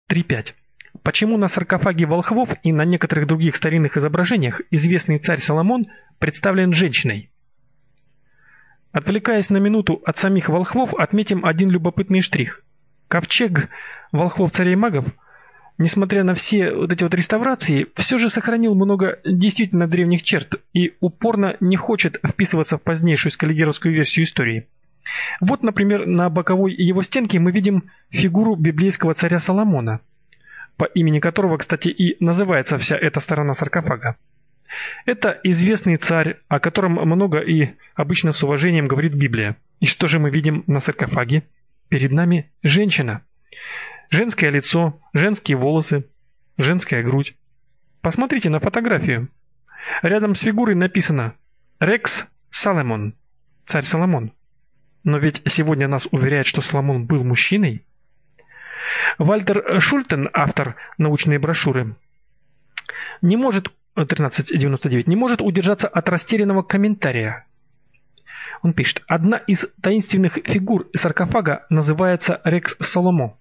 3.5. Почему на саркофаге волхвов и на некоторых других старинных изображениях известный царь Соломон представлен женщиной? Отвлекаясь на минуту от самих волхвов, отметим один любопытный штрих. Ковчег волхвов царей магов, несмотря на все эти реставрации, все же сохранил много действительно древних черт и упорно не хочет вписываться в позднейшую скаллигеровскую версию истории. Вот, например, на боковой его стенке мы видим фигуру библейского царя Соломона, по имени которого, кстати, и называется вся эта сторона саркофага. Это известный царь, о котором много и обычно с уважением говорит Библия. И что же мы видим на саркофаге? Перед нами женщина. Женское лицо, женские волосы, женская грудь. Посмотрите на фотографию. Рядом с фигурой написано «Рекс Соломон», царь Соломон. Но ведь сегодня нас уверяют, что Соломон был мужчиной. Вальтер Шультен, автор научной брошюры, не может 1399 не может удержаться от растерянного комментария. Он пишет: одна из таинственных фигур саркофага называется Рекс Соломо.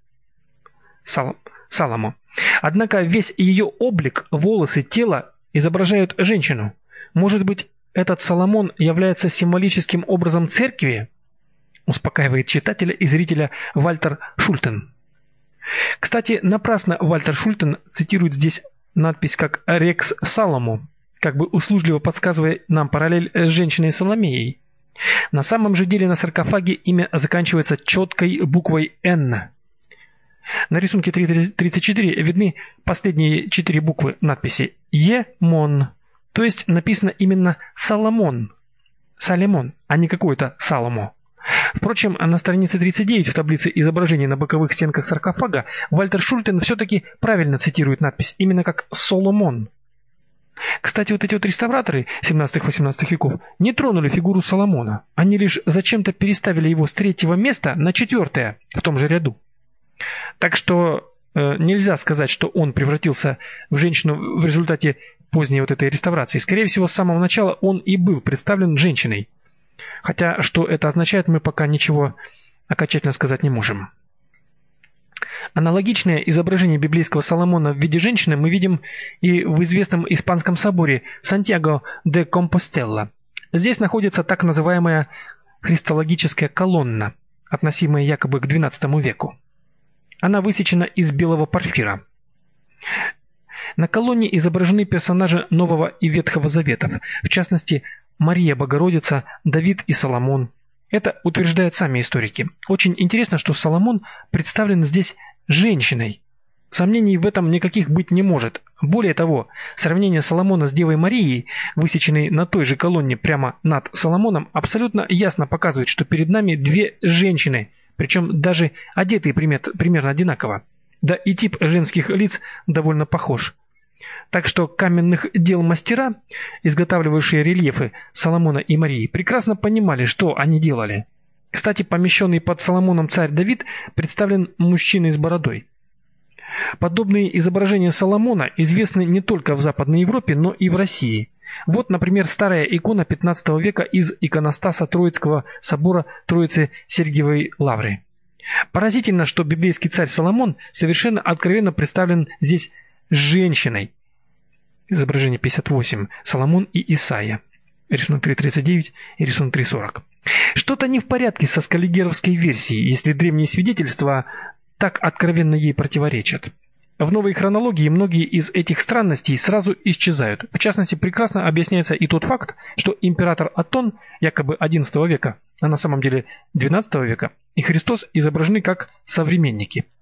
Саломо. Однако весь ее облик, волосы, тело изображают женщину. Может быть, этот Соломон является символическим образом церкви? Успокаивает читателя и зрителя Вальтер Шультен. Кстати, напрасно Вальтер Шультен цитирует здесь надпись как «Рекс Соломо», как бы услужливо подсказывая нам параллель с женщиной Соломеей. На самом же деле на саркофаге имя заканчивается четкой буквой «Н». На рисунке 3.34 видны последние 4 буквы надписи «Емон», то есть написано именно «Соломон», «Салемон», а не какой-то «Саломо». Впрочем, на странице 39 в таблице изображений на боковых стенках саркофага Вальтер Шультен все-таки правильно цитирует надпись, именно как «Соломон». Кстати, вот эти реставраторы 17-18 веков не тронули фигуру Соломона. Они лишь зачем-то переставили его с 3-го места на 4-е в том же ряду. Так что нельзя сказать, что он превратился в женщину в результате поздней этой реставрации. Скорее всего, с самого начала он и был представлен женщиной. Хотя, что это означает, мы пока ничего окончательно сказать не можем. Аналогичное изображение библейского Соломона в виде женщины мы видим и в известном испанском соборе Сантьяго де Компостела. Здесь находится так называемая христологическая колонна, относимая якобы к XII веку. Она высечена из белого порфира. На колонне изображены персонажи Нового и Ветхого Заветов, в частности, Мария Богородица, Давид и Соломон. Это утверждают сами историки. Очень интересно, что Соломон представлен здесь женщиной. Сомнений в этом никаких быть не может. Более того, сравнение Соломона с Девой Марией, высеченной на той же колонне прямо над Соломоном, абсолютно ясно показывает, что перед нами две женщины, причем даже одетые примерно одинаково. Да и тип женских лиц довольно похож. Так что каменных дел мастера, изготавливавшие рельефы Соломона и Марии, прекрасно понимали, что они делали. Кстати, помещенный под Соломоном царь Давид представлен мужчиной с бородой. Подобные изображения Соломона известны не только в Западной Европе, но и в России. Вот, например, старая икона XV века из иконостаса Троицкого собора Троицы Сергиевой Лавры. Поразительно, что библейский царь Соломон совершенно откровенно представлен здесь женщиной. Изображение 58. Соломон и Исаия. Рисунок 3.39 и рисунок 3.40. Что-то не в порядке со скаллигеровской версией, если древние свидетельства так откровенно ей противоречат. В новой хронологии многие из этих странностей сразу исчезают. В частности, прекрасно объясняется и тот факт, что император Атон, якобы XI века, а на самом деле XII века, и Христос изображены как современники.